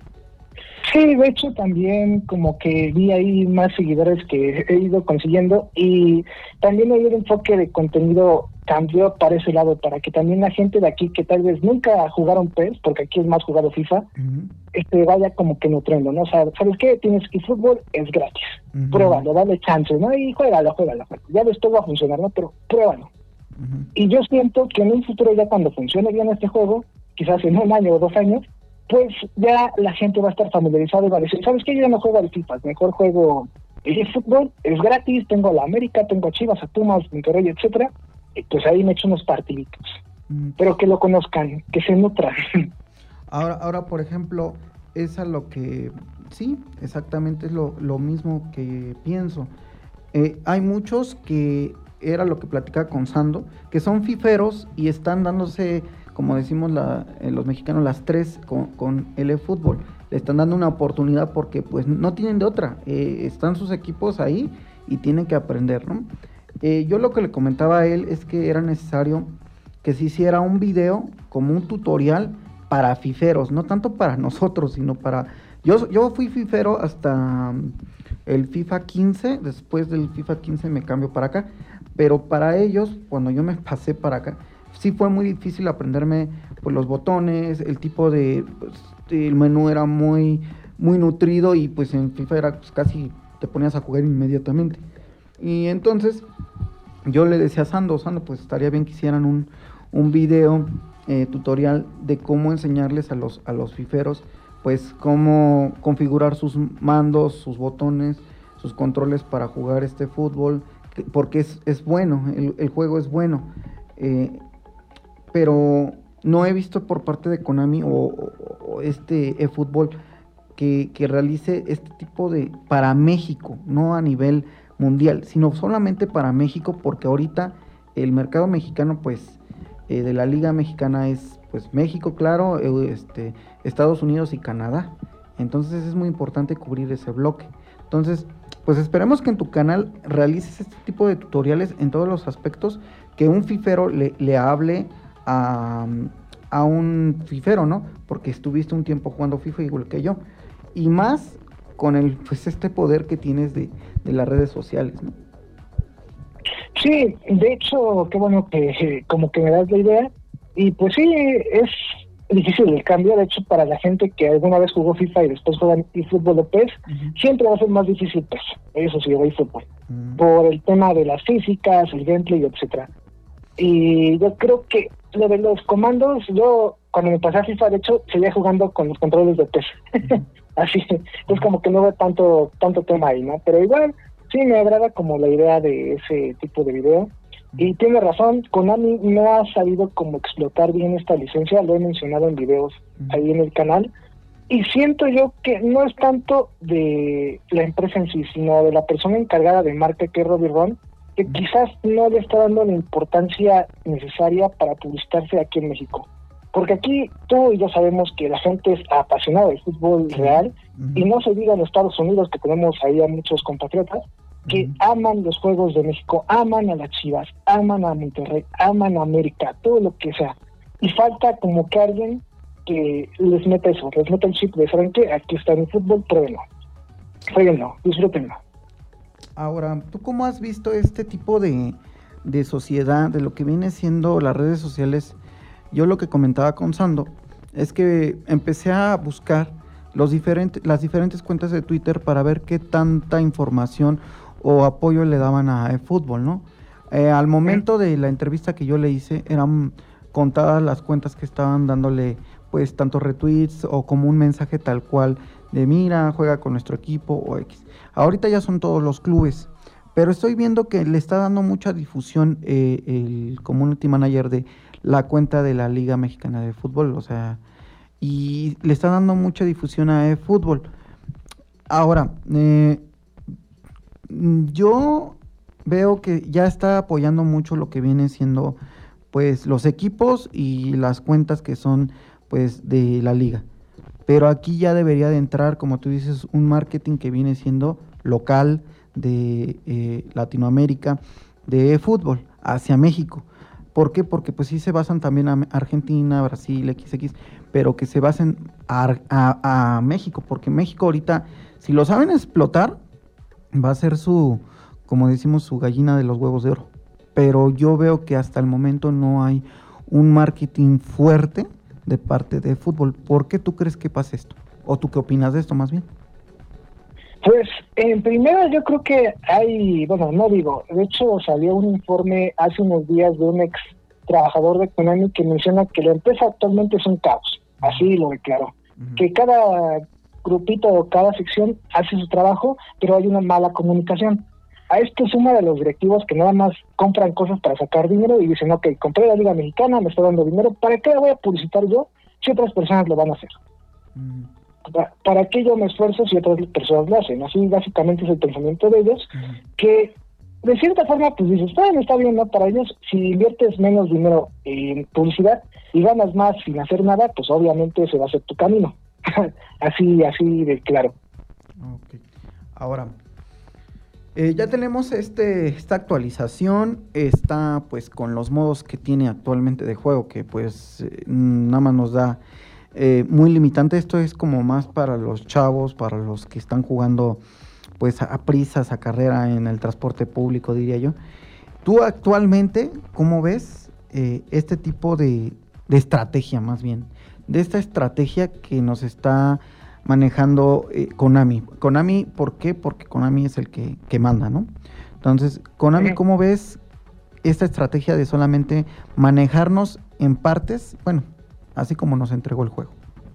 Sí, de hecho también como que vi ahí más seguidores que he ido consiguiendo, y también hay un enfoque de contenido cambió para ese lado, para que también la gente de aquí que tal vez nunca jugaron PES, porque aquí es más jugado FIFA, vaya como que nutriendo, ¿no? O sea, ¿sabes qué? Tienes eFootball, es gratis. Pruébalo, dale chance, ¿no? Y juégalo. Ya después va a funcionar, ¿no? Pero pruébalo. Y yo siento que en un futuro, ya cuando funcione bien este juego, quizás en 1 año o 2 años, pues ya la gente va a estar familiarizada y va a decir, ¿sabes qué? Yo ya no juego al FIFA, mejor juego el eFootball, es gratis, tengo a la América, tengo a Chivas, a Pumas, Monterrey, etcétera, y pues ahí me echo unos partiditos. Pero que lo conozcan, que se nutran. Ahora, por ejemplo, es a lo que, sí, exactamente es lo mismo que pienso. Hay muchos que, era lo que platicaba con Sando, que son fiferos y están dándose, como decimos los mexicanos, las 3 con el eFootball. Le están dando una oportunidad porque pues no tienen de otra. Están sus equipos ahí y tienen que aprender, ¿no? Yo lo que le comentaba a él es que era necesario que se hiciera un video como un tutorial para fiferos, no tanto para nosotros, sino para... Yo fui fifero hasta el FIFA 15, después del FIFA 15 me cambio para acá, pero para ellos, cuando yo me pasé para acá, sí fue muy difícil aprenderme pues, los botones, el tipo de... Pues, el menú era muy nutrido y pues en FIFA era pues, casi te ponías a jugar inmediatamente. Y entonces yo le decía a Sando, pues estaría bien que hicieran un video tutorial de cómo enseñarles a los fiferos pues cómo configurar sus mandos, sus botones, sus controles para jugar este fútbol, porque es bueno, el juego es bueno, pero no he visto por parte de Konami o este eFootball que realice este tipo de para México, no a nivel mundial, sino solamente para México, porque ahorita el mercado mexicano pues de la liga mexicana es pues México, claro, Estados Unidos y Canadá. Entonces es muy importante cubrir ese bloque. Entonces, pues esperemos que en tu canal realices este tipo de tutoriales en todos los aspectos, que un fifero le hable a un fifero, ¿no? Porque estuviste un tiempo jugando FIFA igual que yo. Y más con este poder que tienes de las redes sociales, ¿no? Sí, de hecho, qué bueno que como que me das la idea. Y pues sí, es difícil el cambio. De hecho, para la gente que alguna vez jugó FIFA y después juega eFootball o PES, siempre va a ser más difícil PES, eso sí, o eFootball, por el tema de las físicas, el gameplay, etcétera. Y yo creo que lo de los comandos, yo cuando me pasé a FIFA, de hecho, seguía jugando con los controles de PES. Así, es como que no veo tanto tema ahí, ¿no? Pero igual, sí me agrada como la idea de ese tipo de video. Y tiene razón, Konami no ha sabido como explotar bien esta licencia, lo he mencionado en videos ahí en el canal, y siento yo que no es tanto de la empresa en sí, sino de la persona encargada de marca, que es Robbie Ron, que quizás no le está dando la importancia necesaria para publicitarse aquí en México. Porque aquí tú y yo sabemos que la gente es apasionada del fútbol real, y no se diga en Estados Unidos, que tenemos ahí a muchos compatriotas que aman los juegos de México, aman a las Chivas, aman a Monterrey, aman a América, todo lo que sea. Y falta como que alguien que les meta eso, les meta el chip de, ¿saben qué? Aquí está mi fútbol, pruébenlo, disfrútenlo. Ahora, ¿tú cómo has visto este tipo de sociedad, de lo que viene siendo las redes sociales? Yo lo que comentaba con Sando es que empecé a buscar las diferentes cuentas de Twitter para ver qué tanta información o apoyo le daban a eFootball, ¿no? Al momento de la entrevista que yo le hice, eran contadas las cuentas que estaban dándole, pues, tanto retweets o como un mensaje tal cual de mira, juega con nuestro equipo o X. Ahorita ya son todos los clubes, pero estoy viendo que le está dando mucha difusión el community manager de la cuenta de la Liga Mexicana de Fútbol, o sea, y le está dando mucha difusión a eFútbol. Ahora, yo veo que ya está apoyando mucho lo que viene siendo pues los equipos y las cuentas que son pues de la liga, pero aquí ya debería de entrar, como tú dices, un marketing que viene siendo local de Latinoamérica, de fútbol hacia México. ¿Por qué? Porque pues sí se basan también a Argentina, Brasil, XX, pero que se basen a México, porque México ahorita, si lo saben explotar, va a ser su, como decimos, su gallina de los huevos de oro. Pero yo veo que hasta el momento no hay un marketing fuerte de parte de fútbol. ¿Por qué tú crees que pasa esto? ¿O tú qué opinas de esto más bien? Pues, en primera yo creo que hay, bueno, no digo, de hecho salió un informe hace unos días de un ex trabajador de Konami que menciona que la empresa actualmente es un caos, así lo declaró, que cada grupito o cada sección hace su trabajo, pero hay una mala comunicación. A esto suma de los directivos que nada más compran cosas para sacar dinero y dicen, ok, compré la Liga Mexicana, me está dando dinero, ¿para qué la voy a publicitar yo si otras personas lo van a hacer? ¿Para qué yo me esfuerzo si otras personas lo hacen? Así básicamente es el pensamiento de ellos, que de cierta forma pues dices, bueno, está bien, ¿no? Para ellos, si inviertes menos dinero en publicidad y ganas más sin hacer nada, pues obviamente ese va a ser tu camino. así de claro. Okay. Ahora, ya tenemos esta actualización, está pues con los modos que tiene actualmente de juego, que pues nada más nos da muy limitante. Esto es como más para los chavos, para los que están jugando pues a prisas, a carrera en el transporte público, diría yo. Tú actualmente, ¿cómo ves este tipo de estrategia más bien? De esta estrategia que nos está manejando Konami. Konami, ¿por qué? Porque Konami es el que manda, ¿no? Entonces, Konami, ¿cómo ves esta estrategia de solamente manejarnos en partes? Bueno, así como nos entregó el juego.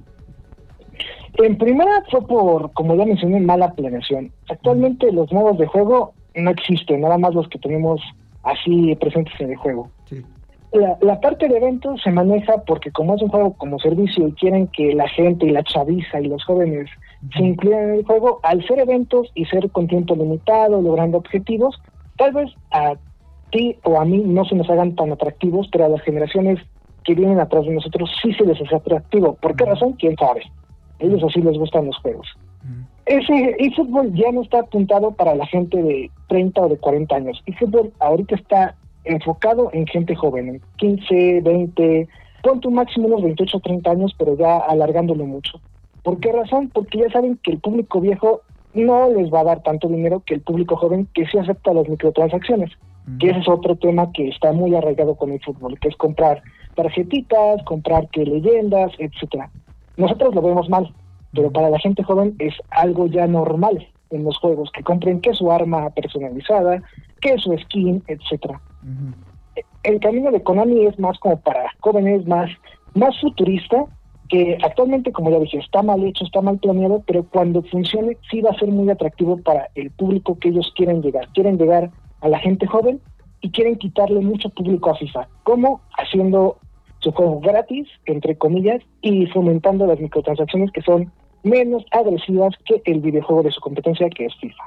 En primera fue por, como ya mencioné, mala planeación. Actualmente los modos de juego no existen, nada más los que tenemos así presentes en el juego. Sí. La parte de eventos se maneja porque como es un juego como servicio y quieren que la gente y la chaviza y los jóvenes se incluyan en el juego, al ser eventos y ser con tiempo limitado, logrando objetivos, tal vez a ti o a mí no se nos hagan tan atractivos, pero a las generaciones que vienen atrás de nosotros sí se les hace atractivo. ¿Por qué razón? ¿Quién sabe? Ellos así les gustan los juegos. Ese eFootball ya no está apuntado para la gente de 30 o de 40 años. eFootball ahorita está enfocado en gente joven, en 15, 20, pon tu máximo unos 28 o 30 años, pero ya alargándolo mucho. ¿Por qué razón? Porque ya saben que el público viejo no les va a dar tanto dinero que el público joven que sí acepta las microtransacciones. Que ese es otro tema que está muy arraigado con el fútbol, que es comprar tarjetitas, comprar que leyendas, etcétera. Nosotros lo vemos mal, pero para la gente joven es algo ya normal en los juegos, que compren que su arma personalizada, que su skin, etcétera. El camino de Konami es más como para jóvenes, más futurista, que actualmente, como ya dije, está mal hecho, está mal planeado, pero cuando funcione sí va a ser muy atractivo para el público que ellos quieren llegar. Quieren llegar a la gente joven y quieren quitarle mucho público a FIFA. ¿Cómo? Haciendo su juego gratis, entre comillas, y fomentando las microtransacciones que son menos agresivas que el videojuego de su competencia, que es FIFA.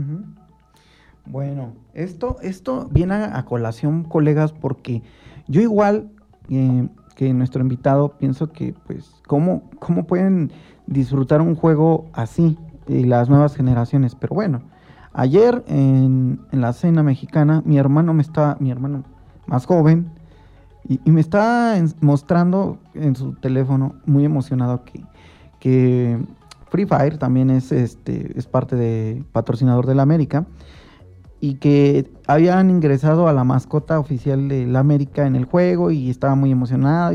Bueno, esto viene a colación, colegas, porque yo igual que nuestro invitado pienso que pues cómo pueden disfrutar un juego así las nuevas generaciones. Pero bueno, ayer en la cena mexicana mi hermano más joven y me está mostrando en su teléfono muy emocionado que Free Fire también es parte de patrocinador de la América y que habían ingresado a la mascota oficial de la América en el juego y estaba muy emocionado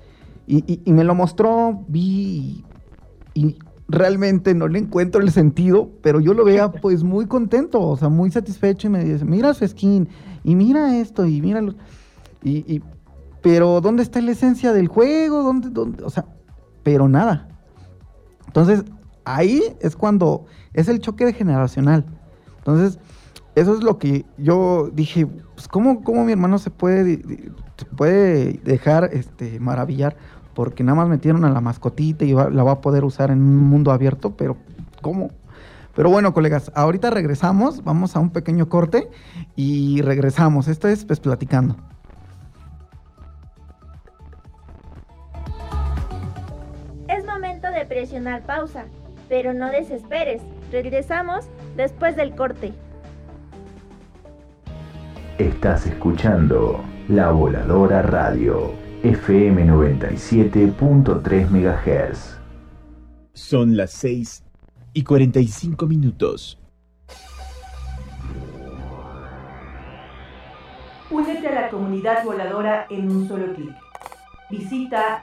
y me lo mostró, vi y realmente no le encuentro el sentido, pero yo lo veía pues muy contento, o sea, muy satisfecho y me dice, mira su skin y mira esto y míralo pero ¿dónde está la esencia del juego? ¿Dónde? O sea, pero nada. Entonces, ahí es cuando es el choque generacional. Entonces, eso es lo que yo dije, pues ¿cómo mi hermano se puede dejar maravillar? Porque nada más metieron a la mascotita y la va a poder usar en un mundo abierto, pero ¿cómo? Pero bueno, colegas, ahorita regresamos, vamos a un pequeño corte y regresamos. Esto es Pues Platicando. Es momento de presionar pausa, pero no desesperes. Regresamos después del corte. Estás escuchando La Voladora Radio, FM 97.3 MHz. Son las 6:45. Únete a la comunidad voladora en un solo clic. Visita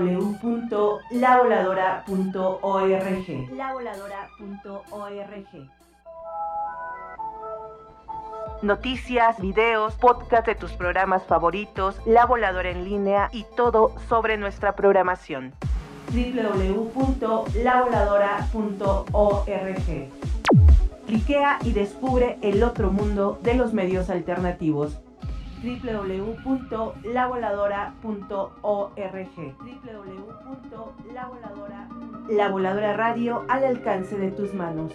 www.lavoladora.org. Lavoladora.org. Noticias, videos, podcast de tus programas favoritos, La Voladora en línea y todo sobre nuestra programación. www.lavoladora.org. Cliquea y descubre el otro mundo de los medios alternativos. www.lavoladora.org. La Voladora Radio al alcance de tus manos.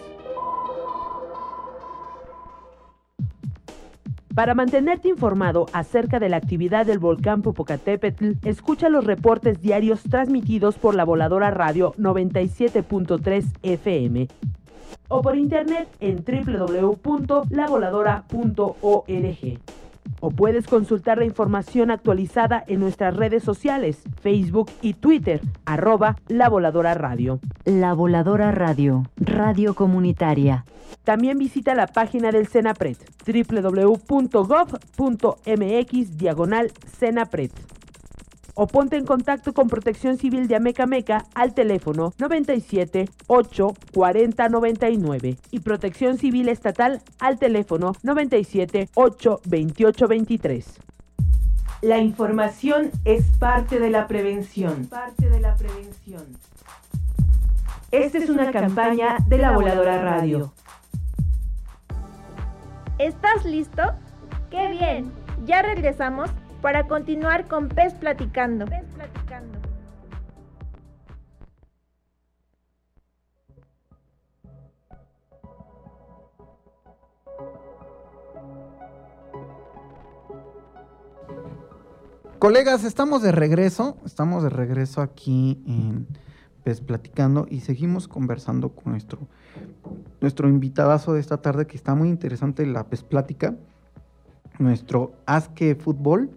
Para mantenerte informado acerca de la actividad del volcán Popocatépetl, escucha los reportes diarios transmitidos por La Voladora Radio 97.3 FM o por internet en www.lavoladora.org. O puedes consultar la información actualizada en nuestras redes sociales, Facebook y Twitter, @La Voladora Radio. La Voladora Radio, radio comunitaria. También visita la página del CENAPRED, www.gov.mx/CENAPRED. O ponte en contacto con Protección Civil de Amecameca al teléfono 97 8 40 99 y Protección Civil Estatal al teléfono 97 8 28 23. La información es parte de la prevención. Esta es una campaña de La Voladora Radio. ¿Estás listo? ¡Qué bien! Ya regresamos para continuar con Pez Platicando. Colegas, estamos de regreso aquí en Pez Platicando y seguimos conversando con nuestro invitadazo de esta tarde, que está muy interesante la Pez Plática, nuestro Azque Fútbol.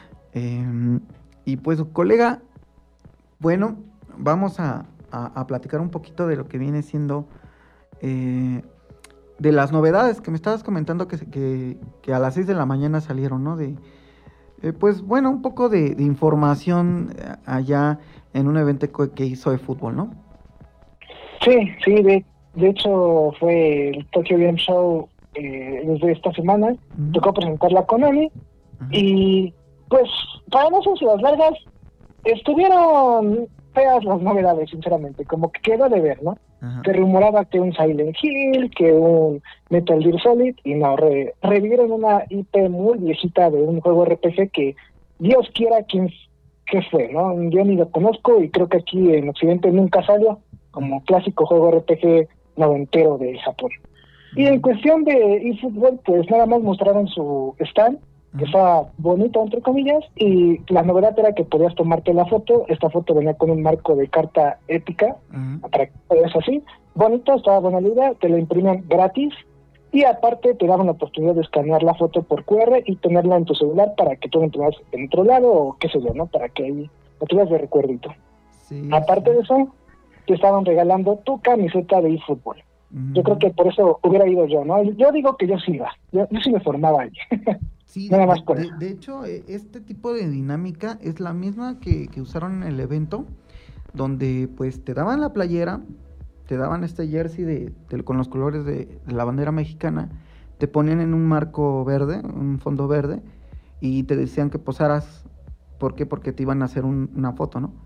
Y pues, colega, bueno, vamos a platicar un poquito de lo que viene siendo de las novedades que me estabas comentando que a las 6 de la mañana salieron, ¿no? Pues bueno, un poco de información allá en un evento que hizo de fútbol, ¿no? Sí, de hecho fue el Tokyo Game Show desde esta semana. Tocó presentar la Konami y pues para no ser las largas, estuvieron feas las novedades, sinceramente, como que quedó de ver, ¿no? Se rumoraba que un Silent Hill, que un Metal Gear Solid, y no, revivieron una IP muy viejita de un juego RPG que Dios quiera que fue, ¿no? Yo ni lo conozco y creo que aquí en Occidente nunca salió, como clásico juego RPG noventero de Japón. Y en cuestión de eFootball, pues nada más mostraron su stand, que estaba bonito entre comillas, y la novedad era que podías tomarte la foto. Esta foto venía con un marco de carta épica, para que podías así, bonito, estaba buena la idea, te la imprimían gratis, y aparte te daban la oportunidad de escanear la foto por QR y tenerla en tu celular para que tú la tuvieras en otro lado, o qué sé yo, ¿no? Para que ahí la tuvieras de recuerdito. Aparte de eso, te estaban regalando tu camiseta de eFootball. Yo creo que por eso hubiera ido yo, ¿no? Yo digo que yo sí iba, yo sí me formaba ahí. Sí, nada más por eso. De hecho, este tipo de dinámica es la misma que usaron en el evento, donde pues te daban la playera, te daban este jersey con los colores de la bandera mexicana, te ponían en un marco verde, un fondo verde, y te decían que posaras. ¿Por qué? Porque te iban a hacer una foto, ¿no?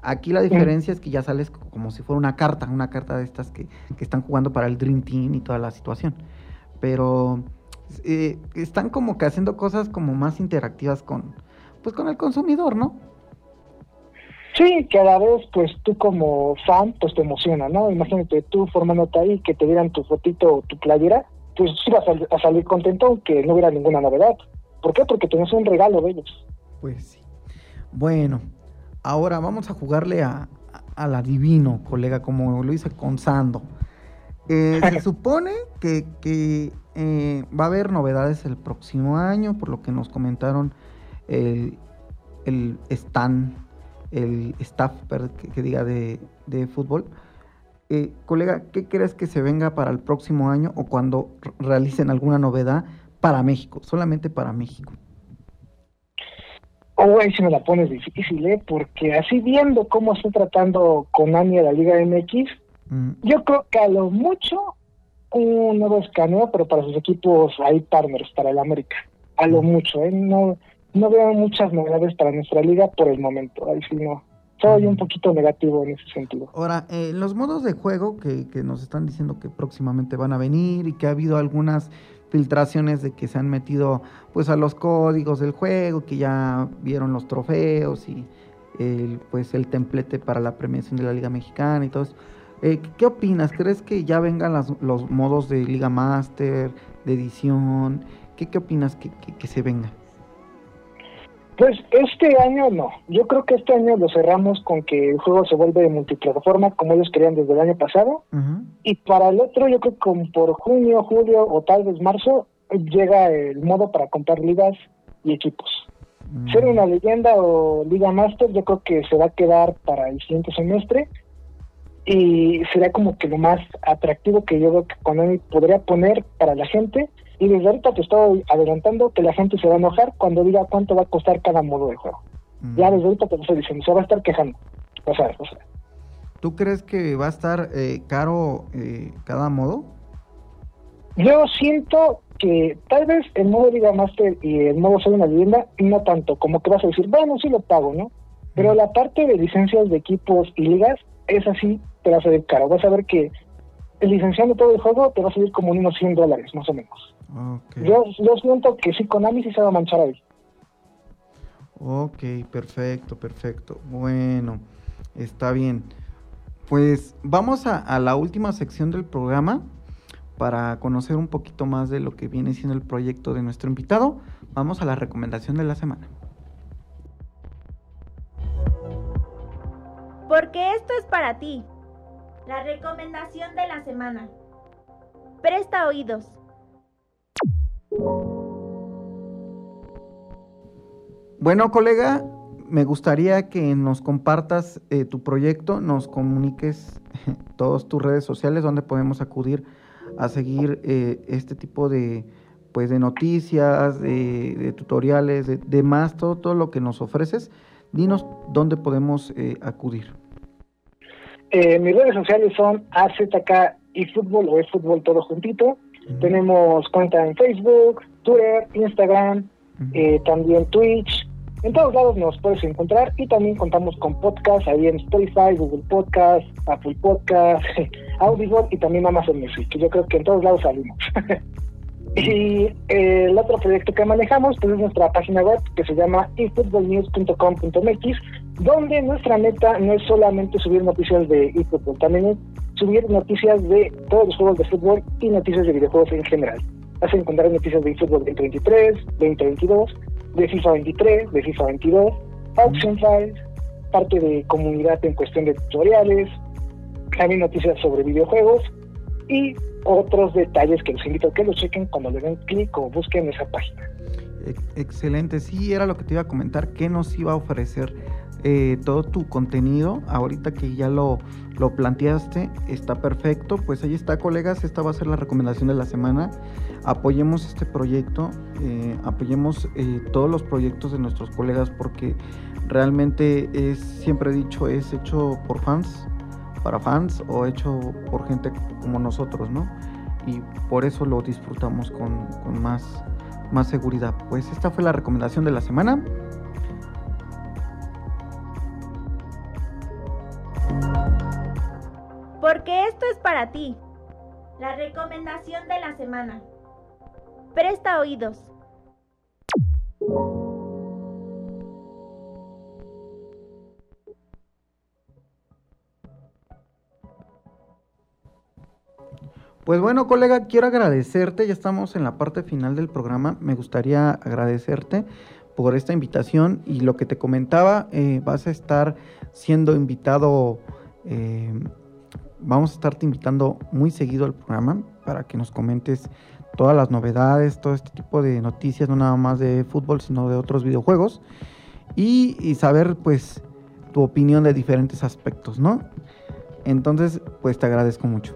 Aquí la diferencia es que ya sales como si fuera una carta de estas que están jugando para el Dream Team y toda la situación. Pero están como que haciendo cosas como más interactivas con el consumidor, ¿no? Sí, que a la vez, pues tú como fan, pues te emociona, ¿no? Imagínate tú formándote ahí, que te dieran tu fotito o tu playera, pues sí vas a salir contento aunque no hubiera ninguna novedad. ¿Por qué? Porque tienes un regalo de ellos. Pues sí. Bueno, ahora vamos a jugarle al adivino, colega, como lo hice con Sando. Se supone que va a haber novedades el próximo año, por lo que nos comentaron el staff que diga de fútbol. Colega, ¿qué crees que se venga para el próximo año o cuando realicen alguna novedad para México, solamente para México? Ahí si me la pones difícil, porque así viendo cómo está tratando Konami a la Liga MX, yo creo que a lo mucho un nuevo escaneo, pero para sus equipos hay partners para el América, a lo mucho, no veo muchas novedades para nuestra liga por el momento, ahí sí no, soy un poquito negativo en ese sentido. Ahora, los modos de juego que nos están diciendo que próximamente van a venir y que ha habido algunas filtraciones de que se han metido pues a los códigos del juego, que ya vieron los trofeos y el templete para la premiación de la Liga Mexicana y todo eso. ¿Qué opinas? ¿Crees que ya vengan los modos de Liga Master, de edición? ¿Qué opinas que se venga? Pues este año no, yo creo que este año lo cerramos con que el juego se vuelve multiplataforma como ellos querían desde el año pasado, y para el otro yo creo que como por junio, julio o tal vez marzo llega el modo para comprar ligas y equipos. Ser una leyenda o Liga Master yo creo que se va a quedar para el siguiente semestre y será como que lo más atractivo que yo veo que Konami podría poner para la gente. Y desde ahorita te estoy adelantando que la gente se va a enojar cuando diga cuánto va a costar cada modo de juego. Ya desde ahorita te lo estoy diciendo, se va a estar quejando. O sea. ¿Tú crees que va a estar caro cada modo? Yo siento que tal vez el modo Liga Master y el modo Soy una Leyenda no tanto, como que vas a decir, bueno, sí lo pago, ¿no? Pero la parte de licencias de equipos y ligas, es así, te va a salir caro. Vas a ver que licenciando todo el juego te va a salir como unos $100 más o menos. Okay. Yo siento que sí, Konami sí se va a manchar ahí. Ok, perfecto. Bueno, está bien. Pues vamos a la última sección del programa para conocer un poquito más de lo que viene siendo el proyecto de nuestro invitado. Vamos a la recomendación de la semana. Porque esto es para ti. La recomendación de la semana. Presta oídos. Bueno, colega, me gustaría que nos compartas tu proyecto, nos comuniques todas tus redes sociales donde podemos acudir a seguir este tipo de noticias, de tutoriales, de más, todo lo que nos ofreces. Dinos dónde podemos acudir. Mis redes sociales son AZK y Fútbol o eFútbol todo juntito. Tenemos cuenta en Facebook, Twitter, Instagram, también Twitch. En todos lados nos puedes encontrar y también contamos con podcast ahí en Spotify, Google Podcast, Apple Podcast, Audible y también Amazon Music, que yo creo que en todos lados salimos. Y el otro proyecto que manejamos pues es nuestra página web que se llama eFootballnews.com.mx, donde nuestra meta no es solamente subir noticias de eFootball, también es subir noticias de todos los juegos de fútbol y noticias de videojuegos en general. Vas a encontrar noticias de eFootball 2023, 2022, de FIFA 23, de FIFA 22, Auction Files, parte de comunidad en cuestión de tutoriales, también noticias sobre videojuegos y otros detalles que los invito a que los chequen cuando le den clic o busquen esa página. Excelente, sí, era lo que te iba a comentar, ¿qué nos iba a ofrecer todo tu contenido? Ahorita que ya lo planteaste, está perfecto. Pues ahí está, colegas, esta va a ser la recomendación de la semana. Apoyemos este proyecto, apoyemos todos los proyectos de nuestros colegas, porque realmente siempre he dicho, es hecho por fans, para fans, o hecho por gente como nosotros, ¿no? Y por eso lo disfrutamos con más seguridad. Pues esta fue la recomendación de la semana. esto es para ti. La recomendación de la semana. Presta oídos. Pues bueno, colega, quiero agradecerte, ya estamos en la parte final del programa, me gustaría agradecerte por esta invitación y lo que te comentaba, vas a estar siendo invitado, vamos a estarte invitando muy seguido al programa para que nos comentes todas las novedades, todo este tipo de noticias, no nada más de fútbol, sino de otros videojuegos y saber pues tu opinión de diferentes aspectos, ¿no? Entonces, pues te agradezco mucho.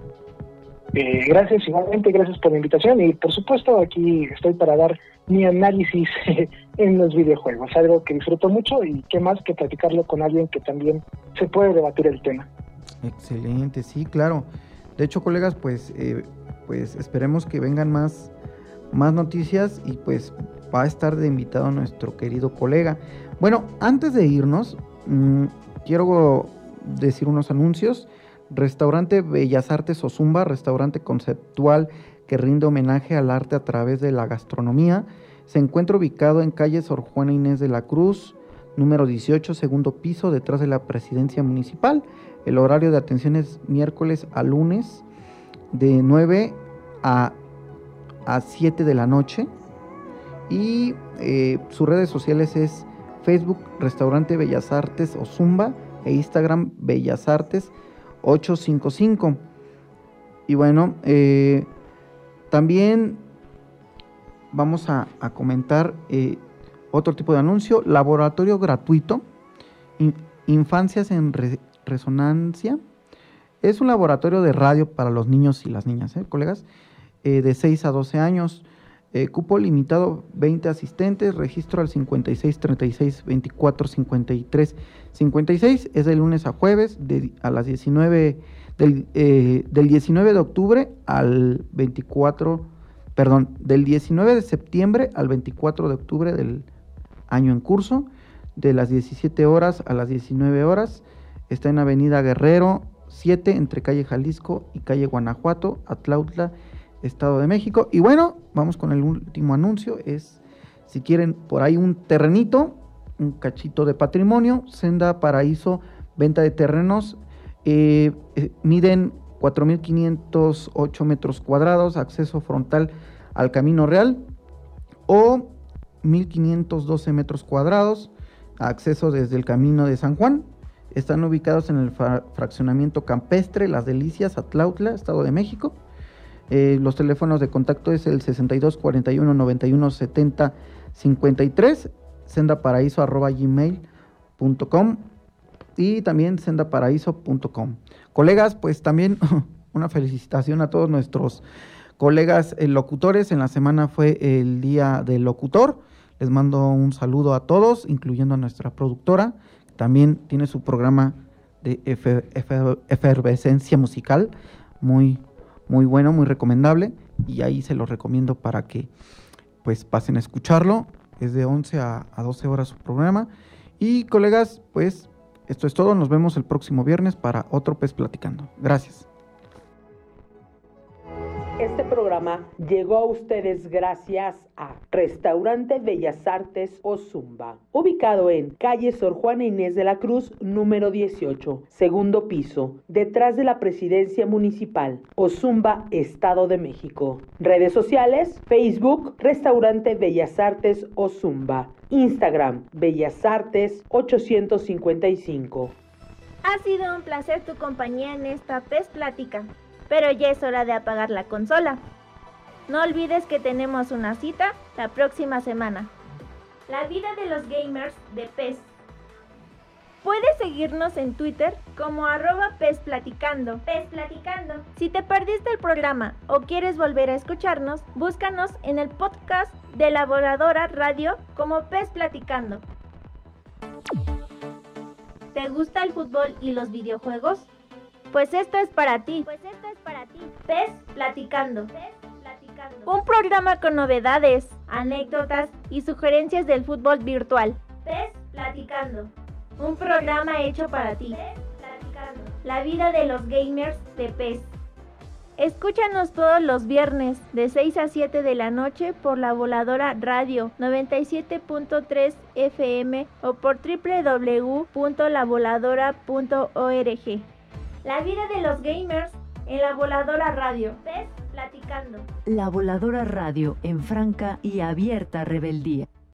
Gracias, igualmente, gracias por la invitación y por supuesto aquí estoy para dar mi análisis en los videojuegos, algo que disfruto mucho y qué más que platicarlo con alguien que también se puede debatir el tema. Excelente, sí, claro. De hecho, colegas, pues esperemos que vengan más noticias y pues va a estar de invitado nuestro querido colega. Bueno, antes de irnos, quiero decir unos anuncios. Restaurante Bellas Artes Ozumba, restaurante conceptual que rinde homenaje al arte a través de la gastronomía. Se encuentra ubicado en calle Sor Juana Inés de la Cruz, número 18, segundo piso, detrás de la Presidencia Municipal. El horario de atención es miércoles a lunes, de 9 a 7 de la noche. Y sus redes sociales es Facebook, Restaurante Bellas Artes Ozumba, e Instagram, Bellas Artes 855. Y bueno, también vamos a comentar otro tipo de anuncio. Laboratorio gratuito, Infancias en Resonancia. Es un laboratorio de radio para los niños y las niñas, colegas, de 6 a 12 años. Cupo limitado, 20 asistentes, registro al 56 36 24 53 56, es de lunes a jueves, a las 19, del 19 de octubre al 24, del 19 de septiembre al 24 de octubre del año en curso, de las 17 horas a las 19 horas, está en Avenida Guerrero 7, entre calle Jalisco y calle Guanajuato, Atlautla, Estado de México. Y bueno, vamos con el último anuncio, es si quieren por ahí un terrenito, un cachito de patrimonio, Senda Paraíso, venta de terrenos, miden 4.508 metros cuadrados, acceso frontal al Camino Real, o 1.512 metros cuadrados, acceso desde el Camino de San Juan. Están ubicados en el fraccionamiento campestre Las Delicias, Atlautla, Estado de México. Los teléfonos de contacto es el 62 41 91 70 53, sendaparaíso@gmail.com y también sendaparaíso.com. Colegas, pues también una felicitación a todos nuestros colegas locutores. En la semana fue el Día del Locutor. Les mando un saludo a todos, incluyendo a nuestra productora. También tiene su programa de efervescencia musical, muy bueno, muy recomendable, y ahí se los recomiendo para que pues pasen a escucharlo. Es de 11 a 12 horas su programa. Y colegas, pues esto es todo. Nos vemos el próximo viernes para otro Pez Platicando. Gracias. Este programa llegó a ustedes gracias a Restaurante Bellas Artes Ozumba, ubicado en calle Sor Juana Inés de la Cruz, número 18, segundo piso, detrás de la Presidencia Municipal, Ozumba, Estado de México. Redes sociales, Facebook, Restaurante Bellas Artes Ozumba, Instagram, Bellas Artes 855. Ha sido un placer tu compañía en esta Pez Plática. Pero ya es hora de apagar la consola. No olvides que tenemos una cita la próxima semana. La vida de los gamers de PES. Puedes seguirnos en Twitter como @PESPlaticando. Si te perdiste el programa o quieres volver a escucharnos, búscanos en el podcast de La Voladora Radio como PES Platicando. ¿Te gusta el fútbol y los videojuegos? Pues esto es para ti. PES Platicando. Un programa con novedades, anécdotas y sugerencias del fútbol virtual. PES Platicando. Un programa hecho para ti. PES Platicando. la vida de los gamers de PES. Escúchanos todos los viernes de 6 a 7 de la noche por La Voladora Radio 97.3 FM o por www.lavoladora.org. La vida de los gamers en La Voladora Radio. PES platicando. La Voladora Radio en franca y abierta rebeldía.